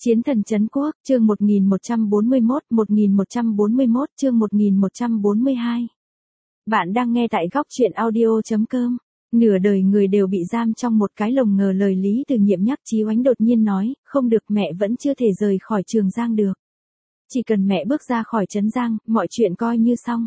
Chiến thần trấn quốc, chương 1141, chương 1142. Bạn đang nghe tại góc truyện audio.com. Nửa đời người đều bị giam trong một cái lồng ngờ, lời Lý Từ Nhiệm nhắc. Chí Oánh đột nhiên nói, không được, mẹ vẫn chưa thể rời khỏi Trường Giang được. Chỉ cần mẹ bước ra khỏi trấn Giang, mọi chuyện coi như xong.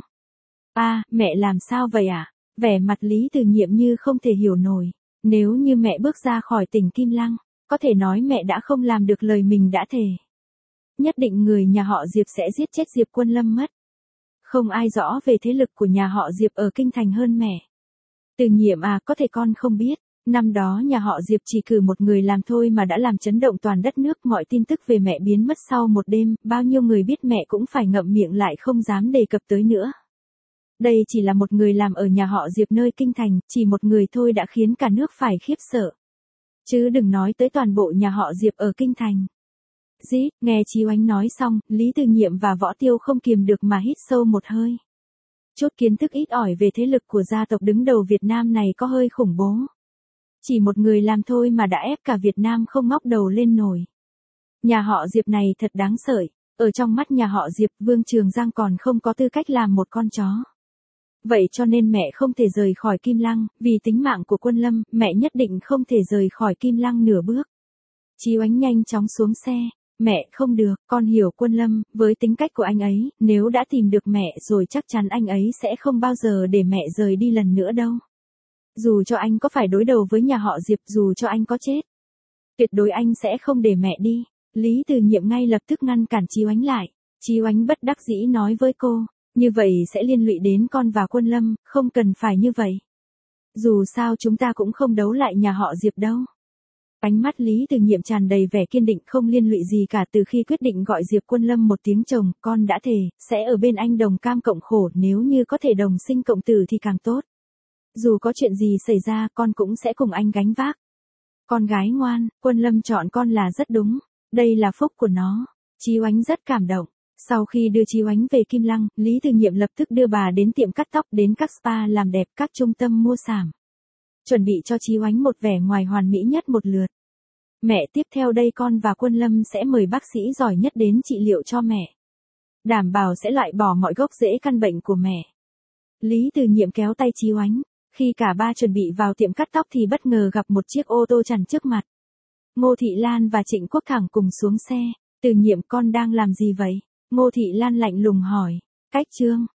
Mẹ làm sao vậy ạ? Vẻ mặt Lý Từ Nhiệm như không thể hiểu nổi. Nếu như mẹ bước ra khỏi tỉnh Kim Lăng, có thể nói mẹ đã không làm được lời mình đã thề. Nhất định người nhà họ Diệp sẽ giết chết Diệp Quân Lâm mất. Không ai rõ về thế lực của nhà họ Diệp ở kinh thành hơn mẹ. Từ Nhiệm có thể con không biết, năm đó nhà họ Diệp chỉ cử một người làm thôi mà đã làm chấn động toàn đất nước. Mọi tin tức về mẹ biến mất sau một đêm, bao nhiêu người biết mẹ cũng phải ngậm miệng lại không dám đề cập tới nữa. Đây chỉ là một người làm ở nhà họ Diệp nơi kinh thành, chỉ một người thôi đã khiến cả nước phải khiếp sợ. Chứ đừng nói tới toàn bộ nhà họ Diệp ở kinh thành. Nghe Chí Oánh nói xong, Lý Từ Nhiệm và Võ Tiêu không kiềm được mà hít sâu một hơi. Chút kiến thức ít ỏi về thế lực của gia tộc đứng đầu Việt Nam này có hơi khủng bố. Chỉ một người làm thôi mà đã ép cả Việt Nam không ngóc đầu lên nổi. Nhà họ Diệp này thật đáng sợ. Ở trong mắt nhà họ Diệp, Vương Trường Giang còn không có tư cách làm một con chó. Vậy cho nên mẹ không thể rời khỏi Kim Lăng, vì tính mạng của Quân Lâm, mẹ nhất định không thể rời khỏi Kim Lăng nửa bước. Chí Oánh nhanh chóng xuống xe. Mẹ, không được, con hiểu Quân Lâm, với tính cách của anh ấy, nếu đã tìm được mẹ rồi chắc chắn anh ấy sẽ không bao giờ để mẹ rời đi lần nữa đâu. Dù cho anh có phải đối đầu với nhà họ Diệp, dù cho anh có chết, tuyệt đối anh sẽ không để mẹ đi. Lý Từ Nhiệm ngay lập tức ngăn cản Chí Oánh lại. Chí Oánh bất đắc dĩ nói với cô, như vậy sẽ liên lụy đến con và Quân Lâm, không cần phải như vậy. Dù sao chúng ta cũng không đấu lại nhà họ Diệp đâu. Ánh mắt Lý Từ Nhiệm tràn đầy vẻ kiên định, không liên lụy gì cả. Từ khi quyết định gọi Diệp Quân Lâm một tiếng chồng, con đã thề, sẽ ở bên anh đồng cam cộng khổ, nếu như có thể đồng sinh cộng tử thì càng tốt. Dù có chuyện gì xảy ra, con cũng sẽ cùng anh gánh vác. Con gái ngoan, Quân Lâm chọn con là rất đúng, đây là phúc của nó. Chí Oánh rất cảm động. Sau khi đưa Chí Oánh về Kim Lăng, Lý Từ Nhiệm lập tức đưa bà đến tiệm cắt tóc, đến các spa làm đẹp, các trung tâm mua sắm. Chuẩn bị cho Chí Oánh một vẻ ngoài hoàn mỹ nhất một lượt. Mẹ, tiếp theo đây con và Quân Lâm sẽ mời bác sĩ giỏi nhất đến trị liệu cho mẹ. Đảm bảo sẽ loại bỏ mọi gốc rễ căn bệnh của mẹ. Lý Từ Nhiệm kéo tay Chí Oánh. Khi cả ba chuẩn bị vào tiệm cắt tóc thì bất ngờ gặp một chiếc ô tô chắn trước mặt. Ngô Thị Lan và Trịnh Quốc Thẳng cùng xuống xe. Từ Nhiệm, con đang làm gì vậy? Ngô Thị Lan lạnh lùng hỏi. Cách Trương,